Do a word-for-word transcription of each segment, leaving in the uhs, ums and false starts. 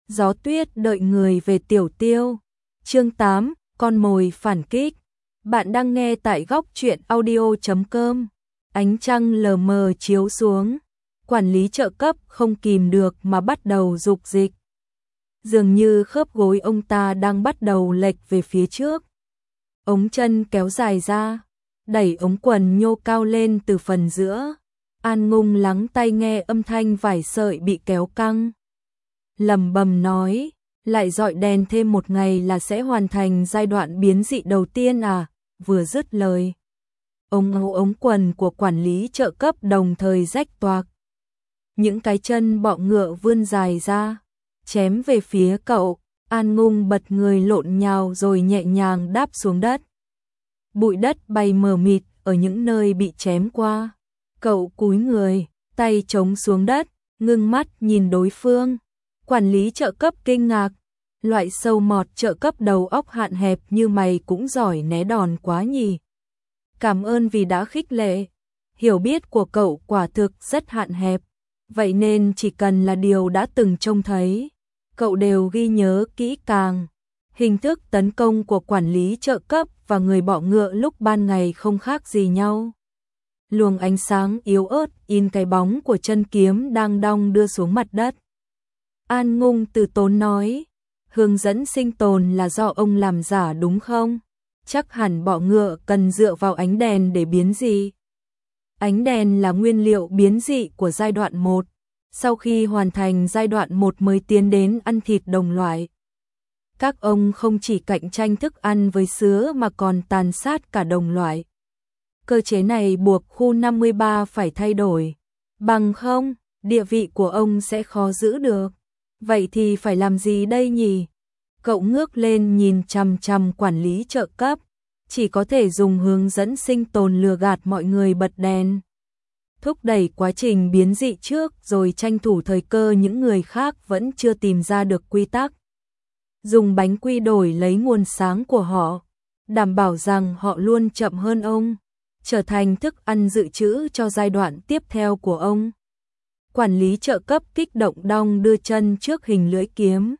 Gió tuyết đợi người về Tiểu Tiêu. Chương tám, con mồi phản kích. Bạn đang nghe tại góc truyện audio chấm com. Ánh trăng lờ mờ chiếu xuống, quản lý trợ cấp không kìm được mà bắt đầu dục dịch. Dường như khớp gối ông ta đang bắt đầu lệch về phía trước. Ống chân kéo dài ra, đẩy ống quần nhô cao lên từ phần giữa. An Ngung lắng tai nghe âm thanh vải sợi bị kéo căng. Lẩm bẩm nói, lại dọi đèn thêm một ngày là sẽ hoàn thành giai đoạn biến dị đầu tiên à? Vừa dứt lời, ống áo ống quần của quản lý trợ cấp đồng thời rách toạc. Những cái chân bọ ngựa vươn dài ra, chém về phía cậu. An Ngung bật người lộn nhào rồi nhẹ nhàng đáp xuống đất. Bụi đất bay mờ mịt ở những nơi bị chém qua. Cậu cúi người, tay chống xuống đất, ngưng mắt nhìn đối phương. Quản lý trợ cấp kinh ngạc, loại sâu mọt trợ cấp đầu óc hạn hẹp như mày cũng giỏi né đòn quá nhỉ. Cảm ơn vì đã khích lệ. Hiểu biết của cậu quả thực rất hạn hẹp, vậy nên chỉ cần là điều đã từng trông thấy, cậu đều ghi nhớ kỹ càng. Hình thức tấn công của quản lý trợ cấp và người bọ ngựa lúc ban ngày không khác gì nhau. Luồng ánh sáng yếu ớt in cái bóng của chân kiếm đang đong đưa xuống mặt đất. An Ngung từ tốn nói, hướng dẫn sinh tồn là do ông làm giả đúng không? Chắc hẳn bọ ngựa cần dựa vào ánh đèn để biến dị. Ánh đèn là nguyên liệu biến dị của giai đoạn một. Sau khi hoàn thành giai đoạn một mới tiến đến ăn thịt đồng loại. Các ông không chỉ cạnh tranh thức ăn với sứa mà còn tàn sát cả đồng loại. Cơ chế này buộc khu năm mươi ba phải thay đổi. Bằng không, địa vị của ông sẽ khó giữ được. Vậy thì phải làm gì đây nhỉ? Cậu ngước lên nhìn chằm chằm quản lý trợ cấp. Chỉ có thể dùng hướng dẫn sinh tồn lừa gạt mọi người bật đèn. Thúc đẩy quá trình biến dị trước rồi tranh thủ thời cơ những người khác vẫn chưa tìm ra được quy tắc. Dùng bánh quy đổi lấy nguồn sáng của họ, đảm bảo rằng họ luôn chậm hơn ông, trở thành thức ăn dự trữ cho giai đoạn tiếp theo của ông. Quản lý trợ cấp kích động đong đưa chân trước hình lưỡi kiếm.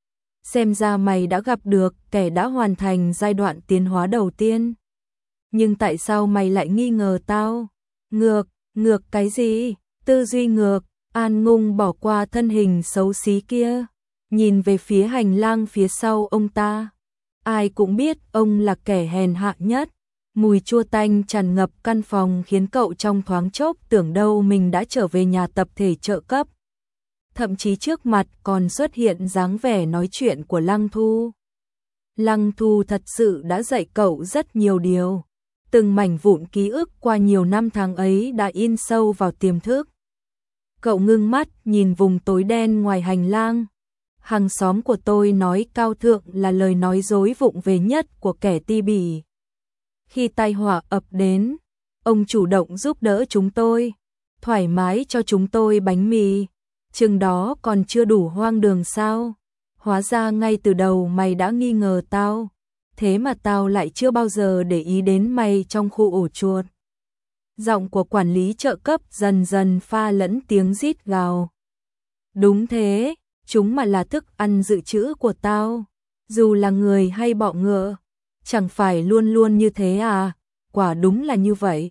Xem ra mày đã gặp được kẻ đã hoàn thành giai đoạn tiến hóa đầu tiên. Nhưng tại sao mày lại nghi ngờ tao? Ngược, ngược cái gì? Tư duy ngược. An Ngung bỏ qua thân hình xấu xí kia, nhìn về phía hành lang phía sau ông ta. Ai cũng biết ông là kẻ hèn hạ nhất. Mùi chua tanh tràn ngập căn phòng khiến cậu trong thoáng chốc tưởng đâu mình đã trở về nhà tập thể trợ cấp. Thậm chí trước mặt còn xuất hiện dáng vẻ nói chuyện của Lăng Thu. Lăng Thu thật sự đã dạy cậu rất nhiều điều. Từng mảnh vụn ký ức qua nhiều năm tháng ấy đã in sâu vào tiềm thức. Cậu ngưng mắt nhìn vùng tối đen ngoài hành lang. Hàng xóm của tôi nói cao thượng là lời nói dối vụng về nhất của kẻ ti bỉ. Khi tai họa ập đến, ông chủ động giúp đỡ chúng tôi, thoải mái cho chúng tôi bánh mì. Chừng đó còn chưa đủ hoang đường sao? Hóa ra ngay từ đầu mày đã nghi ngờ tao. Thế mà tao lại chưa bao giờ để ý đến mày trong khu ổ chuột. Giọng của quản lý trợ cấp dần dần pha lẫn tiếng rít gào. Đúng thế, chúng mà là thức ăn dự trữ của tao. Dù là người hay bọ ngựa, chẳng phải luôn luôn như thế à? Quả đúng là như vậy.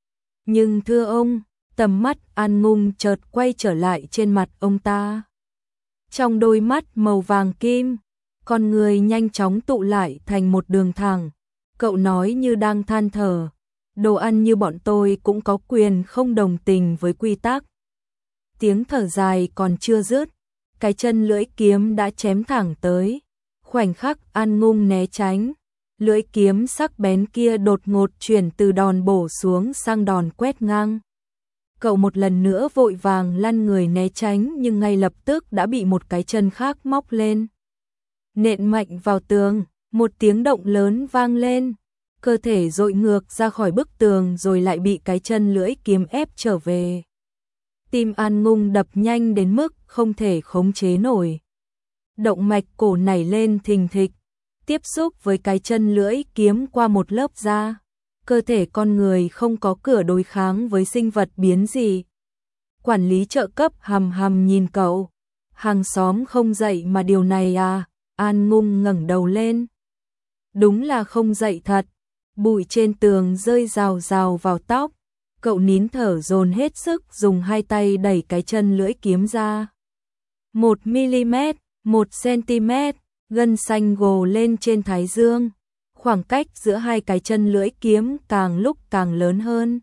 Nhưng thưa ông, tầm mắt An Ngung chợt quay trở lại trên mặt ông ta. Trong đôi mắt màu vàng kim, con người nhanh chóng tụ lại thành một đường thẳng. Cậu nói như đang than thở, đồ ăn như bọn tôi cũng có quyền không đồng tình với quy tắc. Tiếng thở dài còn chưa dứt, cái chân lưỡi kiếm đã chém thẳng tới. Khoảnh khắc An Ngung né tránh, lưỡi kiếm sắc bén kia đột ngột chuyển từ đòn bổ xuống sang đòn quét ngang. Cậu một lần nữa vội vàng lăn người né tránh nhưng ngay lập tức đã bị một cái chân khác móc lên. Nện mạnh vào tường, một tiếng động lớn vang lên. Cơ thể dội ngược ra khỏi bức tường rồi lại bị cái chân lưỡi kiếm ép trở về. Tim An Ngung đập nhanh đến mức không thể khống chế nổi. Động mạch cổ nảy lên thình thịch, tiếp xúc với cái chân lưỡi kiếm qua một lớp da. Cơ thể con người không có cửa đối kháng với sinh vật biến dị. Quản lý trợ cấp hằm hằm nhìn cậu, Hàng xóm không dậy mà điều này à? An Ngung ngẩng đầu lên. Đúng là không dậy thật. Bụi trên tường rơi rào rào vào tóc. Cậu nín thở dồn hết sức dùng hai tay đẩy cái chân lưỡi kiếm ra. Một mi-li-mét, một xen-ti-mét, gân xanh gồ lên trên thái dương. Khoảng cách giữa hai cái chân lưỡi kiếm càng lúc càng lớn hơn.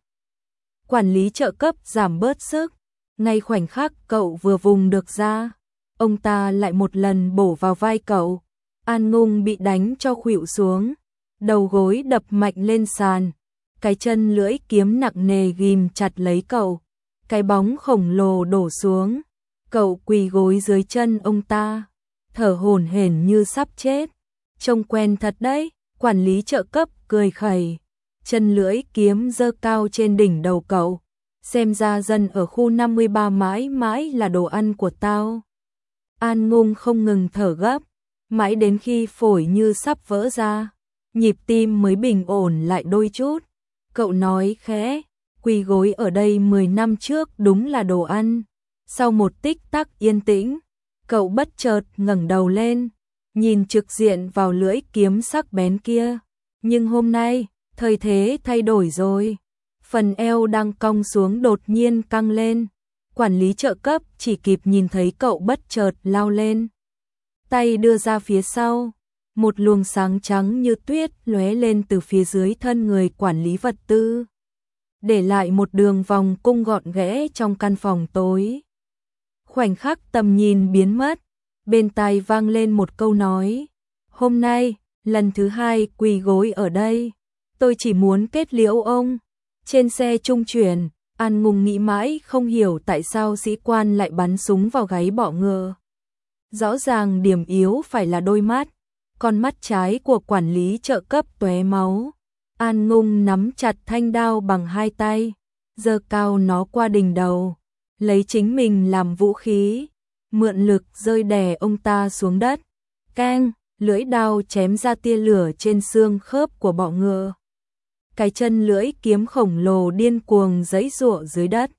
Quản lý trợ cấp giảm bớt sức. Ngay khoảnh khắc cậu vừa vùng được ra, ông ta lại một lần bổ vào vai cậu. An Ngung bị đánh cho khuỵu xuống, đầu gối đập mạnh lên sàn. Cái chân lưỡi kiếm nặng nề ghim chặt lấy cậu. Cái bóng khổng lồ đổ xuống. Cậu quỳ gối dưới chân ông ta, thở hổn hển như sắp chết. Trông quen thật đấy, quản lý trợ cấp cười khẩy. Chân lưỡi kiếm giơ cao trên đỉnh đầu cậu. Xem ra dân ở khu năm mươi ba mãi mãi là đồ ăn của tao. An Ngung không ngừng thở gấp, mãi đến khi phổi như sắp vỡ ra, nhịp tim mới bình ổn lại đôi chút. Cậu nói khẽ, quỳ gối ở đây mười năm trước đúng là đồ ăn. Sau một tích tắc yên tĩnh, cậu bất chợt ngẩng đầu lên, nhìn trực diện vào lưỡi kiếm sắc bén kia. Nhưng hôm nay, thời thế thay đổi rồi. Phần eo đang cong xuống đột nhiên căng lên. Quản lý trợ cấp chỉ kịp nhìn thấy cậu bất chợt lao lên. Tay đưa ra phía sau. Một luồng sáng trắng như tuyết lóe lên từ phía dưới thân người quản lý vật tư, để lại một đường vòng cung gọn ghẽ trong căn phòng tối. Khoảnh khắc tầm nhìn biến mất, bên tai vang lên một câu nói. Hôm nay, lần thứ hai quỳ gối ở đây, tôi chỉ muốn kết liễu ông. Trên xe trung chuyển, An Ngung nghĩ mãi không hiểu tại sao sĩ quan lại bắn súng vào gáy bọ ngựa. Rõ ràng điểm yếu phải là đôi mắt. Con mắt trái của quản lý trợ cấp tóe máu. An Ngung nắm chặt thanh đao bằng hai tay, giơ cao nó qua đỉnh đầu, lấy chính mình làm vũ khí, mượn lực rơi đè ông ta xuống đất. Keng, lưỡi đao chém ra tia lửa trên xương khớp của bọ ngựa. Cái chân lưỡi kiếm khổng lồ điên cuồng giãy giụa dưới đất.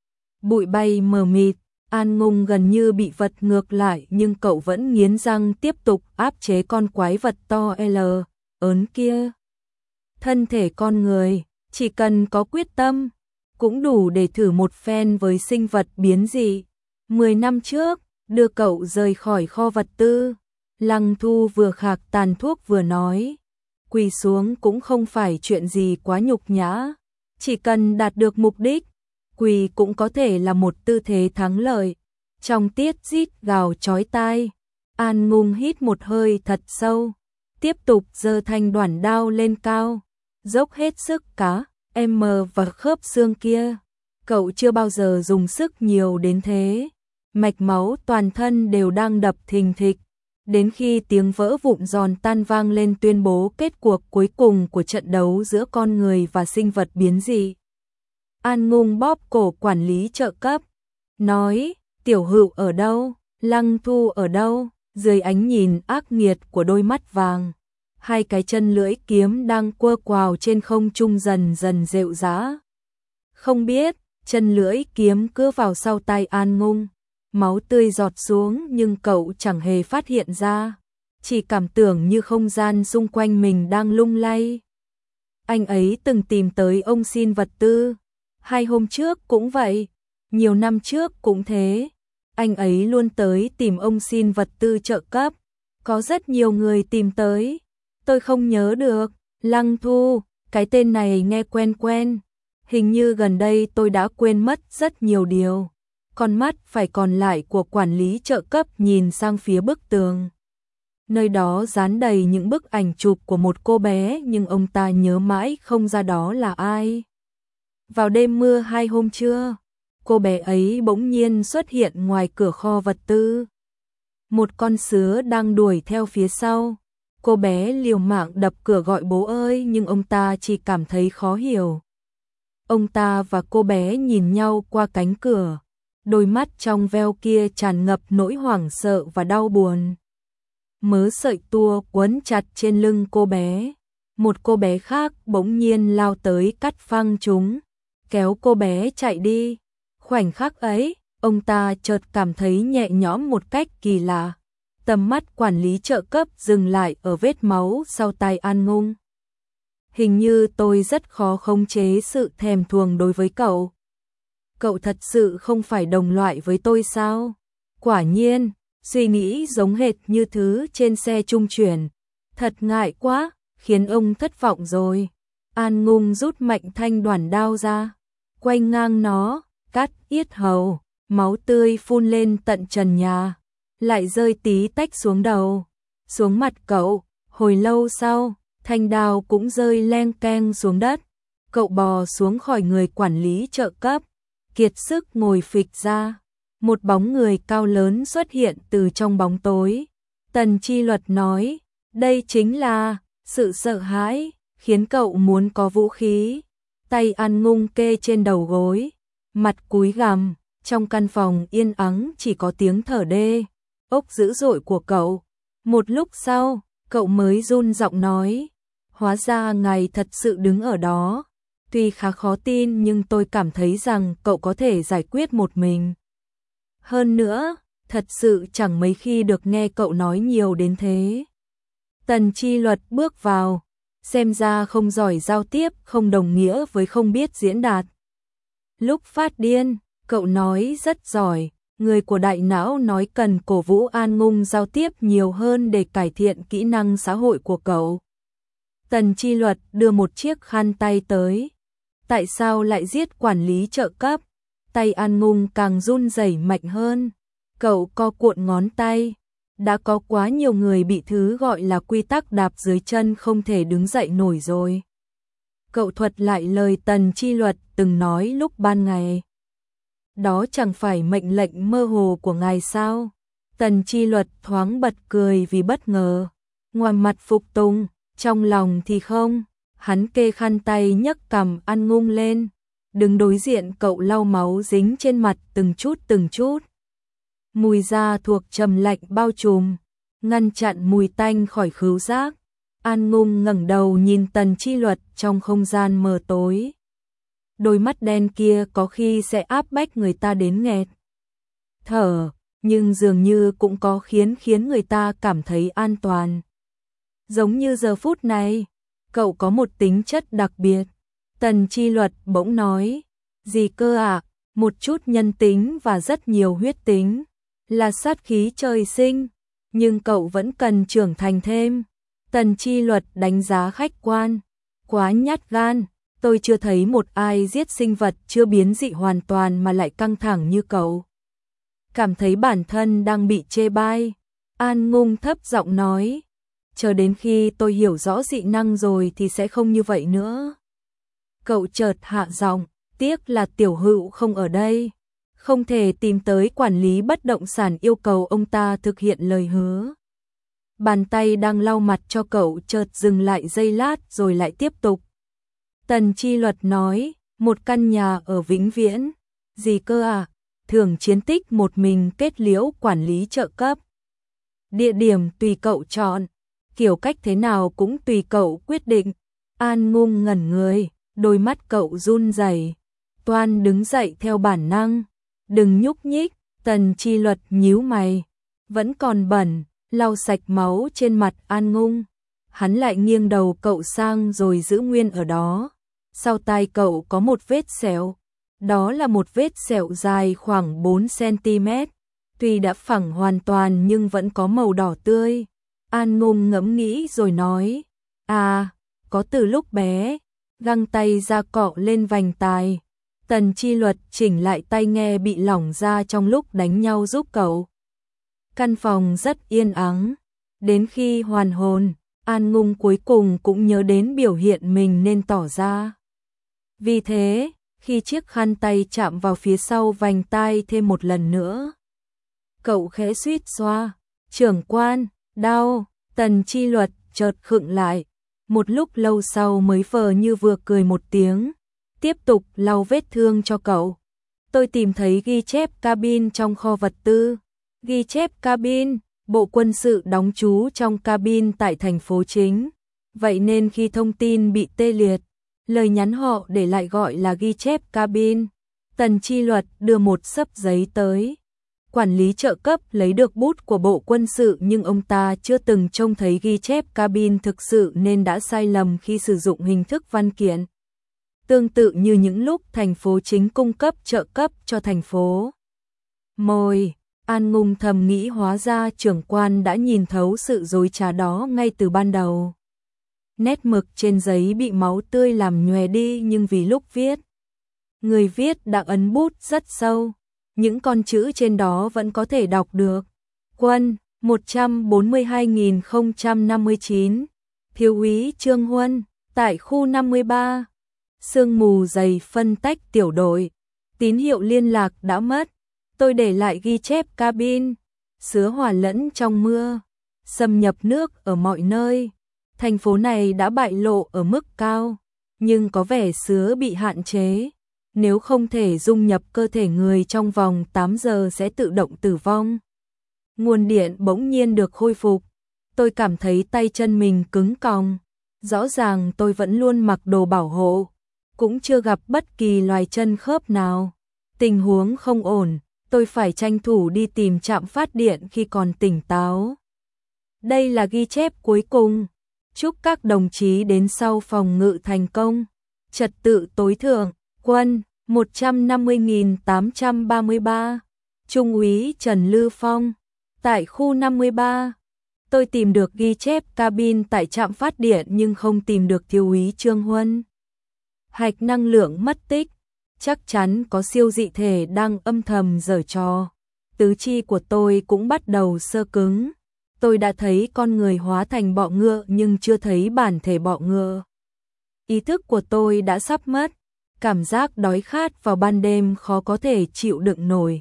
Bụi bay mờ mịt. An Ngung gần như bị vật ngược lại nhưng cậu vẫn nghiến răng tiếp tục áp chế con quái vật to L, ớn kia. Thân thể con người, chỉ cần có quyết tâm, cũng đủ để thử một phen với sinh vật biến dị. Mười năm trước, đưa cậu rời khỏi kho vật tư, Lăng Thu vừa khạc tàn thuốc vừa nói. Quỳ xuống cũng không phải chuyện gì quá nhục nhã, chỉ cần đạt được mục đích. Quỳ cũng có thể là một tư thế thắng lợi. Trong tiết rít gào chói tai, An Ngung hít một hơi thật sâu, tiếp tục giơ thanh đoản đao lên cao, dốc hết sức cá, em và khớp xương kia. Cậu chưa bao giờ dùng sức nhiều đến thế. Mạch máu toàn thân đều đang đập thình thịch, đến khi tiếng vỡ vụn giòn tan vang lên tuyên bố kết cuộc cuối cùng của trận đấu giữa con người và sinh vật biến dị. An Ngung bóp cổ quản lý trợ cấp, nói, Tiểu Hữu ở đâu, Lăng Thu ở đâu? Dưới ánh nhìn ác nghiệt của đôi mắt vàng, hai cái chân lưỡi kiếm đang quơ quào trên không trung dần dần rệu rã. Không biết, chân lưỡi kiếm cứ vào sau tay An Ngung, máu tươi giọt xuống nhưng cậu chẳng hề phát hiện ra, chỉ cảm tưởng như không gian xung quanh mình đang lung lay. Anh ấy từng tìm tới ông xin vật tư. Hai hôm trước cũng vậy, nhiều năm trước cũng thế. Anh ấy luôn tới tìm ông xin vật tư trợ cấp. Có rất nhiều người tìm tới. Tôi không nhớ được. Lăng Thu, cái tên này nghe quen quen. Hình như gần đây tôi đã quên mất rất nhiều điều. Con mắt phải còn lại của quản lý trợ cấp nhìn sang phía bức tường. Nơi đó dán đầy những bức ảnh chụp của một cô bé nhưng ông ta nhớ mãi không ra đó là ai. Vào đêm mưa hai hôm trưa, cô bé ấy bỗng nhiên xuất hiện ngoài cửa kho vật tư. Một con sứa đang đuổi theo phía sau. Cô bé liều mạng đập cửa gọi bố ơi nhưng ông ta chỉ cảm thấy khó hiểu. Ông ta và cô bé nhìn nhau qua cánh cửa. Đôi mắt trong veo kia tràn ngập nỗi hoảng sợ và đau buồn. Mớ sợi tua quấn chặt trên lưng cô bé. Một cô bé khác bỗng nhiên lao tới cắt phăng chúng, kéo cô bé chạy đi. Khoảnh khắc ấy, Ông ta chợt cảm thấy nhẹ nhõm một cách kỳ lạ. Tầm mắt quản lý trợ cấp dừng lại ở vết máu sau tay An Ngung. Hình như tôi rất khó khống chế sự thèm thuồng đối với cậu. Cậu thật sự không phải đồng loại với tôi sao? Quả nhiên, suy nghĩ giống hệt như thứ trên xe trung chuyển. Thật ngại quá, khiến ông thất vọng rồi. An Ngung rút mạnh thanh đoản đao ra, quanh ngang nó, cắt yết hầu, máu tươi phun lên tận trần nhà, lại rơi tí tách xuống đầu, xuống mặt cậu. Hồi lâu sau, thanh đao cũng rơi leng keng xuống đất. Cậu bò xuống khỏi người quản lý trợ cấp, kiệt sức ngồi phịch ra. Một bóng người cao lớn xuất hiện từ trong bóng tối. Tần Chi Luật nói, đây chính là sự sợ hãi, khiến cậu muốn có vũ khí. Tay An Ngung kê trên đầu gối, mặt cúi gằm, trong căn phòng yên ắng chỉ có tiếng thở đê ốc dữ dội của cậu. Một lúc sau, cậu mới run giọng nói, hóa ra ngài thật sự đứng ở đó. Tuy khá khó tin nhưng tôi cảm thấy rằng cậu có thể giải quyết một mình. Hơn nữa, thật sự chẳng mấy khi được nghe cậu nói nhiều đến thế. Tần Chi Luật bước vào, xem ra không giỏi giao tiếp không đồng nghĩa với không biết diễn đạt. Lúc phát điên, cậu nói rất giỏi, người của đại não nói cần cổ vũ An Ngung giao tiếp nhiều hơn để cải thiện kỹ năng xã hội của cậu. Tần Chi Luật đưa một chiếc khăn tay tới. Tại sao lại giết quản lý trợ cấp? Tay An Ngung càng run rẩy mạnh hơn. Cậu co cuộn ngón tay. Đã có quá nhiều người bị thứ gọi là quy tắc đạp dưới chân không thể đứng dậy nổi rồi. Cậu thuật lại lời Tần Chi Luật từng nói lúc ban ngày. Đó chẳng phải mệnh lệnh mơ hồ của ngài sao? Tần Chi Luật thoáng bật cười vì bất ngờ. Ngoài mặt phục tùng, trong lòng thì không. Hắn kê khăn tay nhấc cằm An Ngung lên, đứng đối diện cậu lau máu dính trên mặt từng chút từng chút. Mùi da thuộc trầm lạnh bao trùm, ngăn chặn mùi tanh khỏi khứu giác. An Ngung ngẩng đầu nhìn Tần Chi Luật trong không gian mờ tối. Đôi mắt đen kia có khi sẽ áp bách người ta đến nghẹt thở, nhưng dường như cũng có khiến khiến người ta cảm thấy an toàn. Giống như giờ phút này, cậu có một tính chất đặc biệt. Tần Chi Luật bỗng nói, gì cơ ạ? À? Một chút nhân tính và rất nhiều huyết tính, là sát khí trời sinh, nhưng cậu vẫn cần trưởng thành thêm. Tần Chi Luật đánh giá khách quan, quá nhát gan, tôi chưa thấy một ai giết sinh vật chưa biến dị hoàn toàn mà lại căng thẳng như cậu. Cảm thấy bản thân đang bị chê bai, An Ngung thấp giọng nói, chờ đến khi tôi hiểu rõ dị năng rồi thì sẽ không như vậy nữa. Cậu chợt hạ giọng, tiếc là Tiểu Hữu không ở đây, không thể tìm tới quản lý bất động sản yêu cầu ông ta thực hiện lời hứa. Bàn tay đang lau mặt cho cậu chợt dừng lại giây lát rồi lại tiếp tục. Tần Chi Luật nói, một căn nhà ở Vĩnh Viễn. Gì cơ à? Thường chiến tích một mình kết liễu quản lý trợ cấp. Địa điểm tùy cậu chọn, kiểu cách thế nào cũng tùy cậu quyết định. An Ngung ngẩn người, đôi mắt cậu run rẩy. Toan đứng dậy theo bản năng. Đừng nhúc nhích. Tần Chi Luật nhíu mày, vẫn còn bẩn, lau sạch máu trên mặt An Ngung. Hắn lại nghiêng đầu cậu sang rồi giữ nguyên ở đó. Sau tai cậu có một vết sẹo. Đó là một vết sẹo dài khoảng bốn xăng-ti-mét. Tuy đã phẳng hoàn toàn nhưng vẫn có màu đỏ tươi. An Ngung ngẫm nghĩ rồi nói, à, có từ lúc bé. Găng tay ra cọ lên vành tai. Tần Chi Luật chỉnh lại tai nghe bị lỏng ra trong lúc đánh nhau giúp cậu. Căn phòng rất yên ắng. Đến khi hoàn hồn, An Ngung cuối cùng cũng nhớ đến biểu hiện mình nên tỏ ra. Vì thế, khi chiếc khăn tay chạm vào phía sau vành tai thêm một lần nữa, cậu khẽ suýt xoa. Trưởng quan, đau. Tần Chi Luật chợt khựng lại. Một lúc lâu sau mới vờ như vừa cười một tiếng, tiếp tục lau vết thương cho cậu. Tôi tìm thấy ghi chép cabin trong kho vật tư. Ghi chép cabin, bộ quân sự đóng trú trong cabin tại thành phố chính. Vậy nên khi thông tin bị tê liệt, lời nhắn họ để lại gọi là ghi chép cabin. Tần Chi Luật đưa một xấp giấy tới. Quản lý trợ cấp lấy được bút của Bộ Quân sự nhưng ông ta chưa từng trông thấy ghi chép cabin thực sự nên đã sai lầm khi sử dụng hình thức văn kiện. Tương tự như những lúc thành phố chính cung cấp trợ cấp cho thành phố. Môi, An Ngung thầm nghĩ hóa ra trưởng quan đã nhìn thấu sự dối trá đó ngay từ ban đầu. Nét mực trên giấy bị máu tươi làm nhòe đi nhưng vì lúc viết, người viết đã ấn bút rất sâu. Những con chữ trên đó vẫn có thể đọc được. Quân, một trăm bốn mươi hai nghìn không trăm năm mươi chín. Thiếu úy Trương Huân, tại khu năm mươi ba. Sương mù dày phân tách tiểu đội. Tín hiệu liên lạc đã mất. Tôi để lại ghi chép cabin. Sứa hòa lẫn trong mưa. Xâm nhập nước ở mọi nơi. Thành phố này đã bại lộ ở mức cao. Nhưng có vẻ sứa bị hạn chế. Nếu không thể dung nhập cơ thể người trong vòng tám giờ sẽ tự động tử vong. Nguồn điện bỗng nhiên được khôi phục. Tôi cảm thấy tay chân mình cứng còng. Rõ ràng tôi vẫn luôn mặc đồ bảo hộ. Cũng chưa gặp bất kỳ loài chân khớp nào. Tình huống không ổn. Tôi phải tranh thủ đi tìm trạm phát điện khi còn tỉnh táo. Đây là ghi chép cuối cùng. Chúc các đồng chí đến sau phòng ngự thành công. Trật tự tối thượng. Quân, một trăm năm mươi nghìn tám trăm ba mươi ba. Trung úy Trần Lư Phong, tại khu năm mươi ba. Tôi tìm được ghi chép cabin tại trạm phát điện nhưng không tìm được thiếu úy Trương Huân. Hạch năng lượng mất tích, chắc chắn có siêu dị thể đang âm thầm giở trò. Tứ chi của tôi cũng bắt đầu xơ cứng. Tôi đã thấy con người hóa thành bọ ngựa nhưng chưa thấy bản thể bọ ngựa. Ý thức của tôi đã sắp mất. Cảm giác đói khát vào ban đêm khó có thể chịu đựng nổi.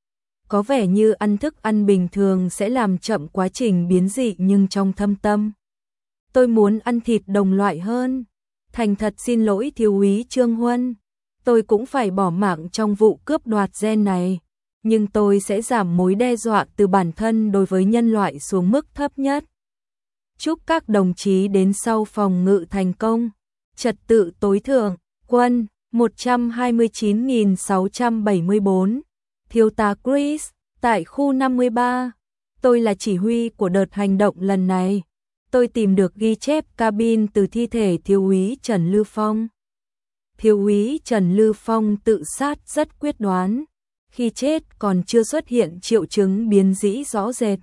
Có vẻ như ăn thức ăn bình thường sẽ làm chậm quá trình biến dị nhưng trong thâm tâm. Tôi muốn ăn thịt đồng loại hơn. Thành thật xin lỗi thiếu úy Trương Huân. Tôi cũng phải bỏ mạng trong vụ cướp đoạt gen này. Nhưng tôi sẽ giảm mối đe dọa từ bản thân đối với nhân loại xuống mức thấp nhất. Chúc các đồng chí đến sau phòng ngự thành công. Trật tự tối thượng. Quân, một trăm hai mươi chín nghìn sáu trăm bảy mươi bốn. Thiếu tá Chris, tại khu năm mươi ba. Tôi là chỉ huy của đợt hành động lần này. Tôi tìm được ghi chép cabin từ thi thể thiếu úy Trần Lư Phong. Thiếu úy Trần Lư Phong tự sát rất quyết đoán. Khi chết còn chưa xuất hiện triệu chứng biến dĩ rõ rệt.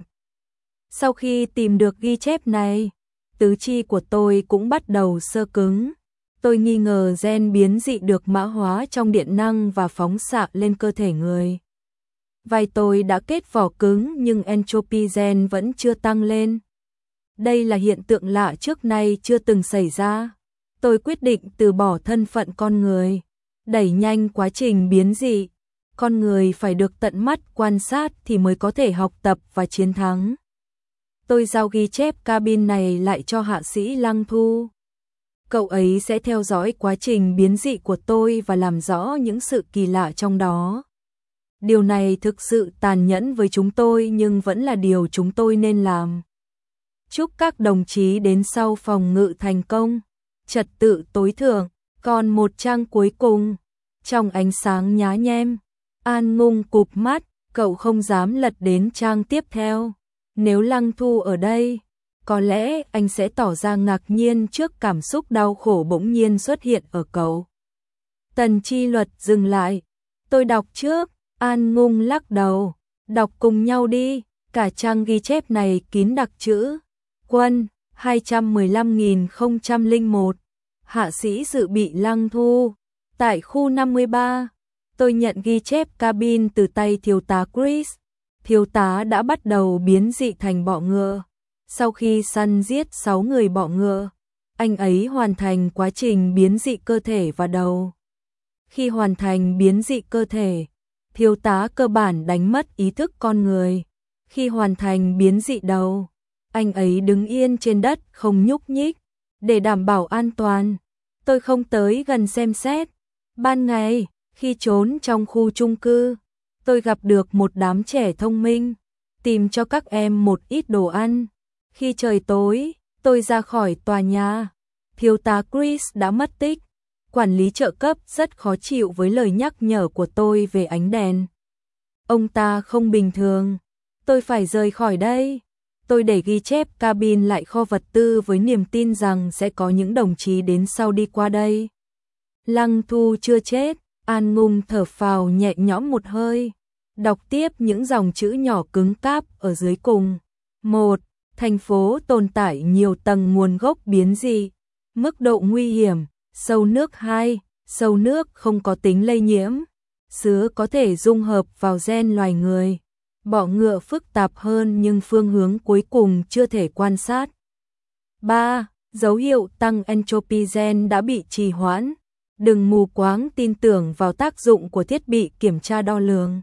Sau khi tìm được ghi chép này, tứ chi của tôi cũng bắt đầu xơ cứng. Tôi nghi ngờ gen biến dị được mã hóa trong điện năng và phóng xạ lên cơ thể người. Vai tôi đã kết vỏ cứng nhưng entropy gen vẫn chưa tăng lên. Đây là hiện tượng lạ trước nay chưa từng xảy ra. Tôi quyết định từ bỏ thân phận con người, đẩy nhanh quá trình biến dị. Con người phải được tận mắt quan sát thì mới có thể học tập và chiến thắng. Tôi giao ghi chép cabin này lại cho hạ sĩ Lăng Thu. Cậu ấy sẽ theo dõi quá trình biến dị của tôi và làm rõ những sự kỳ lạ trong đó. Điều này thực sự tàn nhẫn với chúng tôi nhưng vẫn là điều chúng tôi nên làm. Chúc các đồng chí đến sau phòng ngự thành công. Trật tự tối thượng, còn một trang cuối cùng. Trong ánh sáng nhá nhem, An Ngung cụp mắt, cậu không dám lật đến trang tiếp theo. Nếu Lăng Thu ở đây, có lẽ anh sẽ tỏ ra ngạc nhiên trước cảm xúc đau khổ bỗng nhiên xuất hiện ở cậu. Tần Chi Luật dừng lại. Tôi đọc trước. An Ngung lắc đầu. Đọc cùng nhau đi. Cả trang ghi chép này kín đặc chữ. Quân, hai trăm mười lăm nghìn không trăm lẻ một. Hạ sĩ dự bị Lăng Thu. Tại khu năm mươi ba. Tôi nhận ghi chép cabin từ tay thiếu tá Chris. Thiếu tá đã bắt đầu biến dị thành bọ ngựa. Sau khi săn giết sáu người bọ ngựa, anh ấy hoàn thành quá trình biến dị cơ thể và đầu. Khi hoàn thành biến dị cơ thể, thiếu tá cơ bản đánh mất ý thức con người. Khi hoàn thành biến dị đầu, anh ấy đứng yên trên đất không nhúc nhích. Để đảm bảo an toàn, tôi không tới gần xem xét. Ban ngày, khi trốn trong khu chung cư, tôi gặp được một đám trẻ thông minh, tìm cho các em một ít đồ ăn. Khi trời tối, tôi ra khỏi tòa nhà. Thiếu tá Chris đã mất tích. Quản lý trợ cấp rất khó chịu với lời nhắc nhở của tôi về ánh đèn. Ông ta không bình thường. Tôi phải rời khỏi đây. Tôi để ghi chép cabin lại kho vật tư với niềm tin rằng sẽ có những đồng chí đến sau đi qua đây. Lăng Thu chưa chết, An Ngung thở phào nhẹ nhõm một hơi. Đọc tiếp những dòng chữ nhỏ cứng cáp ở dưới cùng. một. Thành phố tồn tại nhiều tầng nguồn gốc biến dị. Mức độ nguy hiểm, sâu nước hai. Sâu nước không có tính lây nhiễm. Sứa có thể dung hợp vào gen loài người. Bọ ngựa phức tạp hơn nhưng phương hướng cuối cùng chưa thể quan sát. ba. Dấu hiệu tăng entropy gen đã bị trì hoãn. Đừng mù quáng tin tưởng vào tác dụng của thiết bị kiểm tra đo lường.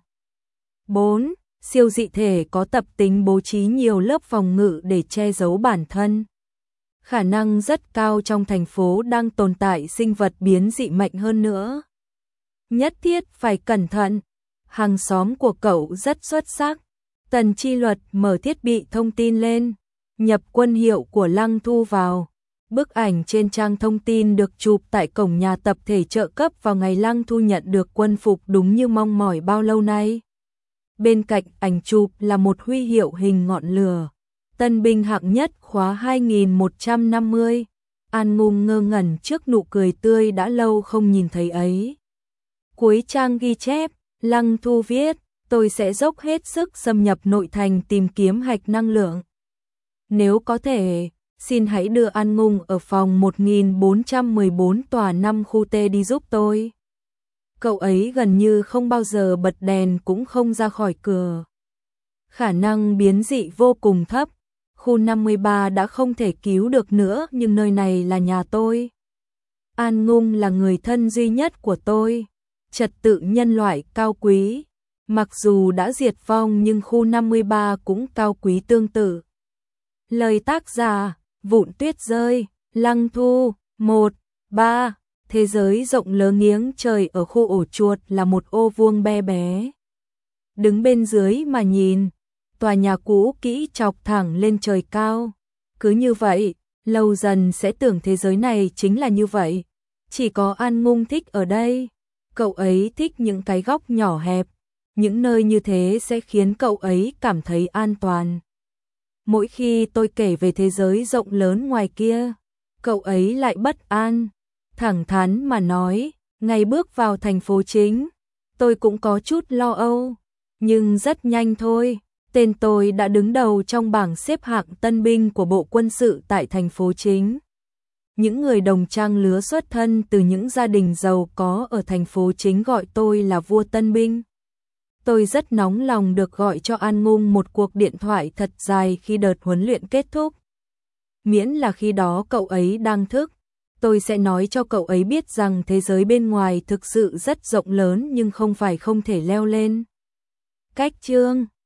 bốn. Siêu dị thể có tập tính bố trí nhiều lớp phòng ngự để che giấu bản thân. Khả năng rất cao trong thành phố đang tồn tại sinh vật biến dị mạnh hơn nữa. Nhất thiết phải cẩn thận. Hàng xóm của cậu rất xuất sắc. Tần Chi Luật mở thiết bị thông tin lên, nhập quân hiệu của Lăng Thu vào. Bức ảnh trên trang thông tin được chụp tại cổng nhà tập thể trợ cấp vào ngày Lăng Thu nhận được quân phục đúng như mong mỏi bao lâu nay. Bên cạnh ảnh chụp là một huy hiệu hình ngọn lửa. Tân binh hạng nhất khóa hai nghìn một trăm năm mươi. An Ngung ngơ ngẩn trước nụ cười tươi đã lâu không nhìn thấy ấy. Cuối trang ghi chép, Lăng Thu viết, tôi sẽ dốc hết sức xâm nhập nội thành tìm kiếm hạch năng lượng. Nếu có thể, xin hãy đưa An Ngung ở phòng một nghìn bốn trăm mười bốn tòa năm khu T đi giúp tôi. Cậu ấy gần như không bao giờ bật đèn cũng không ra khỏi cửa. Khả năng biến dị vô cùng thấp. Khu năm mươi ba đã không thể cứu được nữa nhưng nơi này là nhà tôi. An Ngung là người thân duy nhất của tôi. Trật tự nhân loại cao quý. Mặc dù đã diệt vong nhưng khu năm mươi ba cũng cao quý tương tự. Lời tác giả, Vụn Tuyết Rơi, Lăng Thu, một, ba. Thế giới rộng lớn nghiếng trời ở khu ổ chuột là một ô vuông bé bé. Đứng bên dưới mà nhìn, tòa nhà cũ kỹ chọc thẳng lên trời cao. Cứ như vậy, lâu dần sẽ tưởng thế giới này chính là như vậy. Chỉ có An Ngung thích ở đây. Cậu ấy thích những cái góc nhỏ hẹp. Những nơi như thế sẽ khiến cậu ấy cảm thấy an toàn. Mỗi khi tôi kể về thế giới rộng lớn ngoài kia, cậu ấy lại bất an. Thẳng thắn mà nói, ngày bước vào thành phố chính, tôi cũng có chút lo âu. Nhưng rất nhanh thôi, tên tôi đã đứng đầu trong bảng xếp hạng tân binh của Bộ Quân sự tại thành phố chính. Những người đồng trang lứa xuất thân từ những gia đình giàu có ở thành phố chính gọi tôi là vua tân binh. Tôi rất nóng lòng được gọi cho An Ngung một cuộc điện thoại thật dài khi đợt huấn luyện kết thúc. Miễn là khi đó cậu ấy đang thức, tôi sẽ nói cho cậu ấy biết rằng thế giới bên ngoài thực sự rất rộng lớn nhưng không phải không thể leo lên. Cách chương